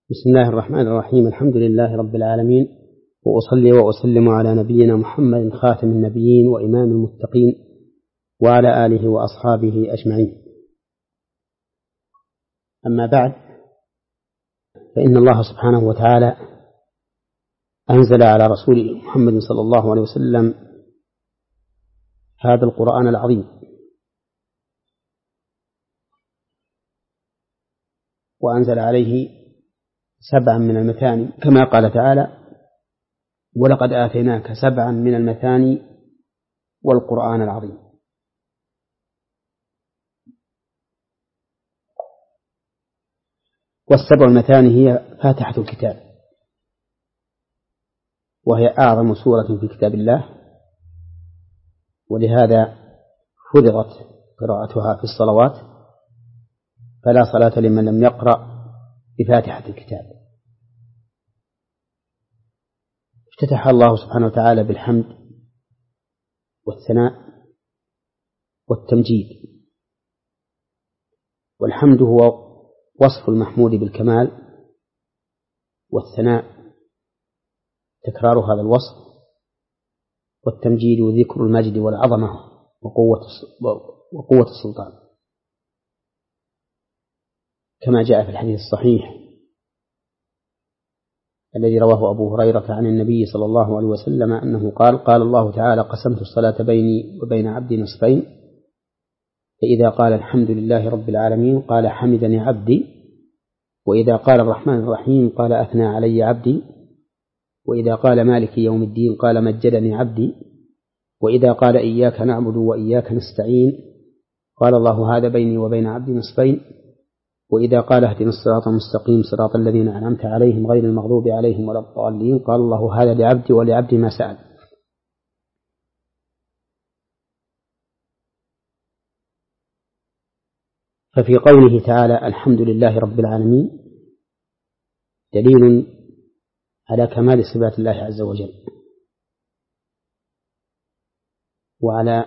بسم الله الرحمن الرحيم. الحمد لله رب العالمين، وأصلي وأسلم على نبينا محمد خاتم النبيين وإمام المتقين وعلى آله وأصحابه أجمعين. أما بعد، فإن الله سبحانه وتعالى أنزل على رسوله محمد صلى الله عليه وسلم هذا القرآن العظيم، وأنزل عليه 7 من المثاني كما قال تعالى: ولقد آتيناك 7 من المثاني والقرآن العظيم. والسبع المثاني هي فاتحة الكتاب، وهي أعظم سورة في كتاب الله، ولهذا فرضت قراءتها في الصلوات، فلا صلاة لمن لم يقرأ بفاتحة الكتاب. افتتح الله سبحانه وتعالى بالحمد والثناء والتمجيد. والحمد هو وصف المحمود بالكمال، والثناء تكرار هذا الوصف، والتمجيد ذكر المجد والعظمة وقوة السلطان، كما جاء في الحديث الصحيح الذي رواه أبو هريرة عن النبي صلى الله عليه وسلم أنه قال الله تعالى: قسمت الصلاة بيني وبين عبدي نصفين، فإذا قال الحمد لله رب العالمين قال حمدني عبدي، وإذا قال الرحمن الرحيم قال أثنى علي عبدي، وإذا قال مالك يوم الدين قال مجدني عبدي، وإذا قال إياك نعبد وإياك نستعين قال الله هذا بيني وبين عبدي نصفين، وإذا قال اهدنا الصراط المستقيم صراط الذين أنعمت عليهم غير المغضوب عليهم ولا الضالين قال الله هذا لعبدي ولعبدي ما سأل. ففي قوله تعالى الحمد لله رب العالمين دليل على كمال صفات الله عز وجل، وعلى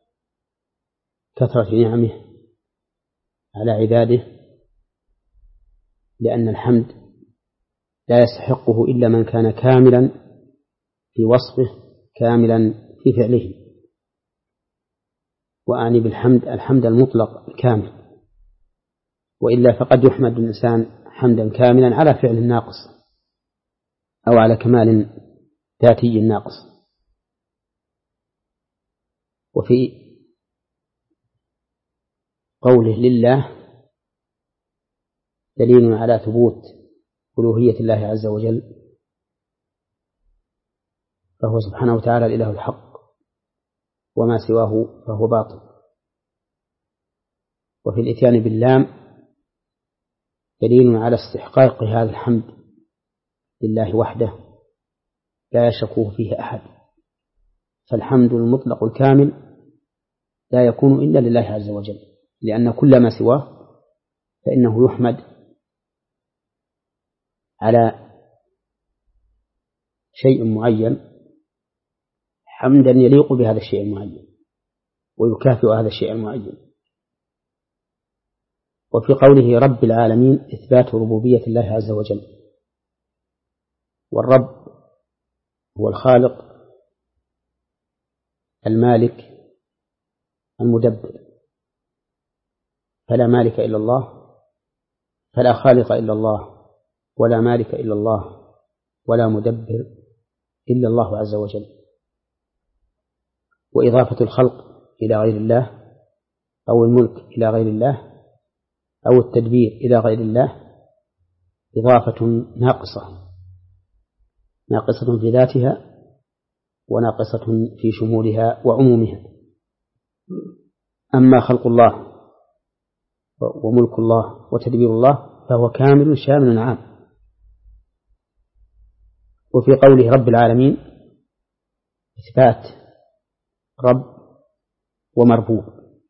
كثرة نعمه على عباده، لأن الحمد لا يستحقه إلا من كان كاملا في وصفه كاملا في فعله، وأعني بالحمد الحمد المطلق الكامل، وإلا فقد يحمد الإنسان حمدا كاملا على فعل ناقص أو على كمال ذاتي ناقص. وفي قوله لله دليل على ثبوت ألوهية الله عز وجل، فهو سبحانه وتعالى الإله الحق، وما سواه فهو باطل. وفي الإتيان باللام دليل على استحقاق هذا الحمد لله وحده لا يشركه فيه أحد، فالحمد المطلق الكامل لا يكون إلا لله عز وجل، لأن كل ما سواه فإنه يحمد على شيء معين حمدا يليق بهذا الشيء المعين ويكافئ هذا الشيء المعين. وفي قوله رب العالمين إثبات ربوبية الله عز وجل، والرب هو الخالق المالك المدبر، فلا مالك إلا الله، فلا خالق إلا الله، ولا مالك إلا الله، ولا مدبر إلا الله عز وجل. وإضافة الخلق إلى غير الله أو الملك إلى غير الله أو التدبير إلى غير الله إضافة ناقصة في ذاتها وناقصة في شمولها وعمومها. أما خلق الله وملك الله وتدبير الله فهو كامل شامل عام. وفي قوله رب العالمين إثبات رب ومربوب،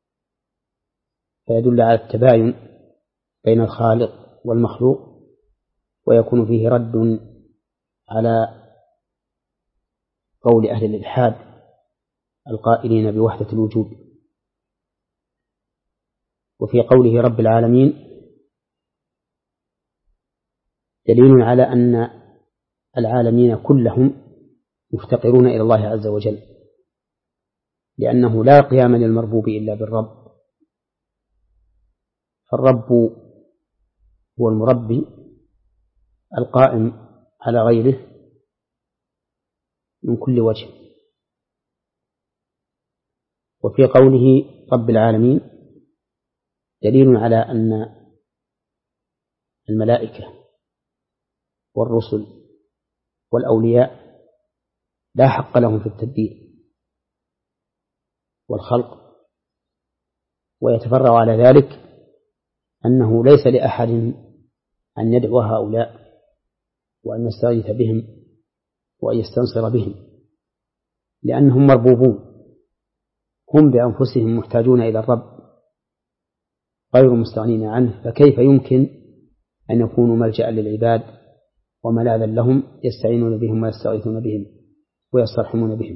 فيدل على التباين بين الخالق والمخلوق، ويكون فيه رد على قول أهل الإلحاد القائلين بوحدة الوجود. وفي قوله رب العالمين دليل على أن العالمين كلهم مفتقرون إلى الله عز وجل، لأنه لا قيام للمربوب إلا بالرب، فالرب هو المربي القائم على غيره من كل وجه. وفي قوله رب العالمين دليل على أن الملائكة والرسل والأولياء لا حق لهم في التدبير والخلق، ويتفرع على ذلك أنه ليس لأحد أن يدعو هؤلاء وأن يستغيث بهم وأن يستنصر بهم، لأنهم مربوبون، هم بأنفسهم محتاجون إلى الرب غير مستغنين عنه، فكيف يمكن أن يكونوا ملجأ للعباد وملاذا لهم يستعينون بهم ويستغيثون بهم ويسترحمون بهم.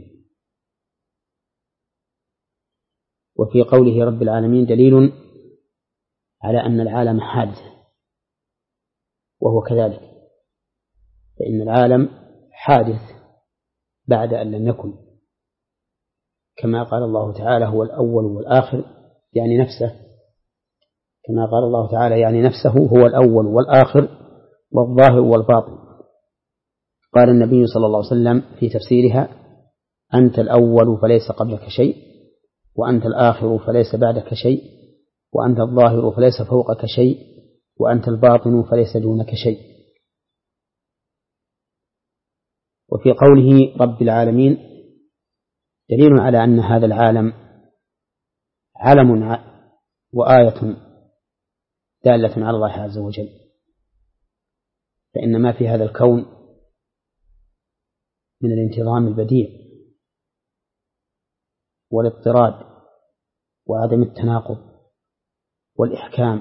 وفي قوله رب العالمين دليل على أن العالم حادث، وهو كذلك، فإن العالم حادث بعد أن لم يكن، كما قال الله تعالى هو الأول والآخر، يعني نفسه، كما قال الله تعالى يعني نفسه هو الأول والآخر والظاهر والباطن. قال النبي صلى الله عليه وسلم في تفسيرها: أنت الأول فليس قبلك شيء، وأنت الآخر فليس بعدك شيء، وأنت الظاهر فليس فوقك شيء، وأنت الباطن فليس دونك شيء. وفي قوله رب العالمين دليل على أن هذا العالم علم وآية دالة على الله عز وجل، فإن ما في هذا الكون من الانتظام البديع والاضطراد وعدم التناقض والإحكام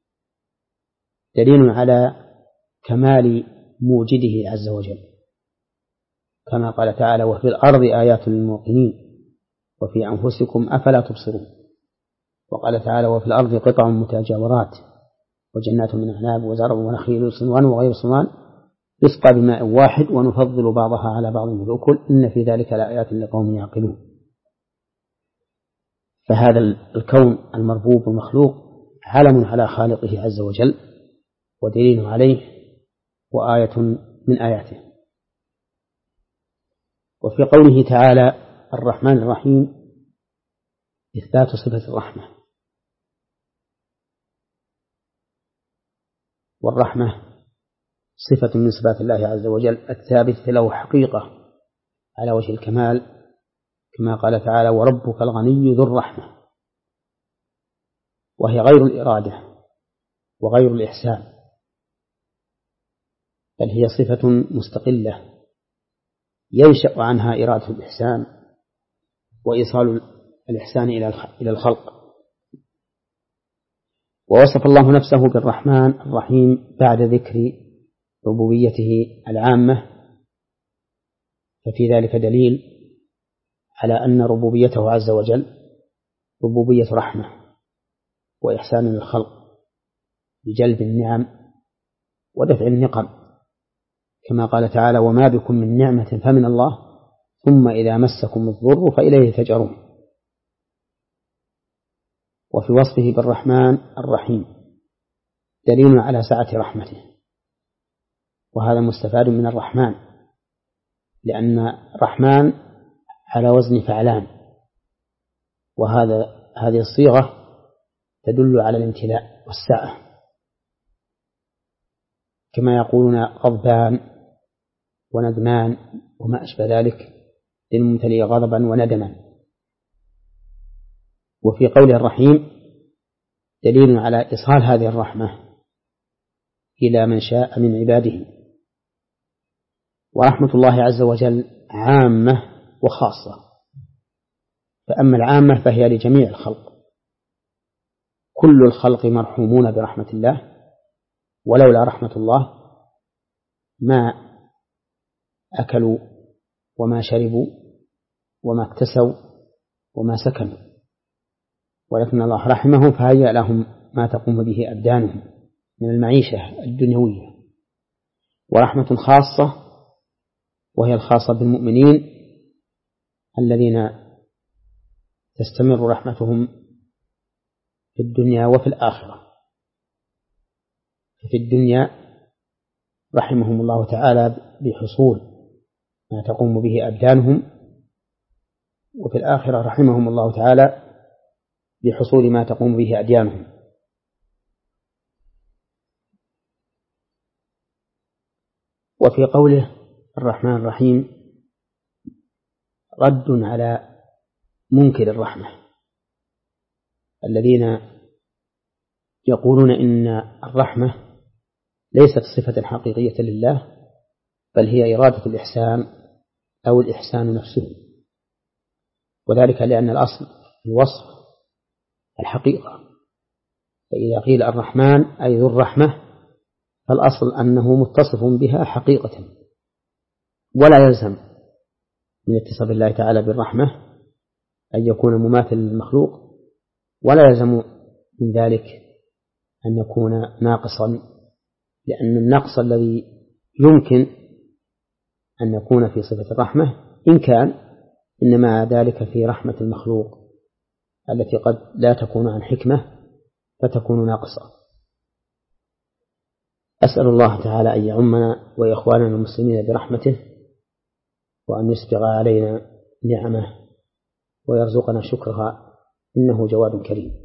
دليل على كمال موجده عز وجل، كما قال تعالى: وفي الأرض آيات للموقنين وفي أنفسكم أفلا تبصرون. وقال تعالى: وفي الأرض قطع متجاورات وجنات من أعناب وزرع ونخيل صنوان وغير صنوان يسقى بماء واحد ونفضل بعضها على بعض بالأكل إن في ذلك لآيات لقوم يعقلون. فهذا الكون المربوب المخلوق علم على خالقه عز وجل ودليل عليه وآية من آياته. وفي قوله تعالى الرحمن الرحيم إثبات صفة الرحمة، والرحمة صفة من صفات الله عز وجل الثابتة له حقيقة على وجه الكمال، كما قال تعالى: وربك الغني ذو الرحمة، وهي غير الإرادة وغير الإحسان، بل هي صفة مستقلة ينشأ عنها إرادة الإحسان وإيصال الإحسان إلى الخلق. ووصف الله نفسه بالرحمن الرحيم بعد ذكر ربوبيته العامة، ففي ذلك دليل على أن ربوبيته عز وجل ربوبية رحمة وإحسان للخلق بجلب النعم ودفع النقم، كما قال تعالى: وما بكم من نعمة فمن الله ثم إذا مسكم الضر فإليه تجأرون. وفي وصفه بالرحمن الرحيم دليل على سعة رحمته، وهذا مستفاد من الرحمن، لأن رحمن على وزن فعلان، هذه الصيغة تدل على الامتلاء والسعة، كما يقولون غضبان وندمان وما أشبه ذلك للممتلئ غضبا وندما. وفي قول الرحيم دليل على إيصال هذه الرحمة إلى من شاء من عباده، ورحمة الله عز وجل عامة وخاصة، فأما العامة فهي لجميع الخلق، كل الخلق مرحومون برحمة الله، ولولا رحمة الله ما أكلوا وما شربوا وما اكتسوا وما سكنوا، ولكن الله رحمهم فهيأ لهم ما تقوم به أبدانهم من المعيشة الدنيوية. ورحمة خاصة وهي الخاصة بالمؤمنين الذين تستمر رحمتهم في الدنيا وفي الآخرة. في الدنيا رحمهم الله تعالى بحصول ما تقوم به أبدانهم، وفي الآخرة رحمهم الله تعالى بحصول ما تقوم به أديانهم. وفي قوله الرحمن الرحيم رد على منكر الرحمة الذين يقولون إن الرحمة ليست صفة حقيقية لله، بل هي إرادة الإحسان أو الإحسان نفسه، وذلك لأن الأصل الوصف الحقيقة، فإذا قيل الرحمن أي ذو الرحمة فالأصل أنه متصف بها حقيقة، ولا يلزم من اتصاف الله تعالى بالرحمة أن يكون مماثل للمخلوق، ولا يلزم من ذلك أن يكون ناقصا، لأن النقص الذي يمكن أن يكون في صفة الرحمة إن كان إنما ذلك في رحمة المخلوق التي قد لا تكون عن حكمة فتكون ناقصة. أسأل الله تعالى أن يعمنا وإخواننا المسلمين برحمته، وأن يسبغ علينا نعمه ويرزقنا شكرها، إنه جواد كريم.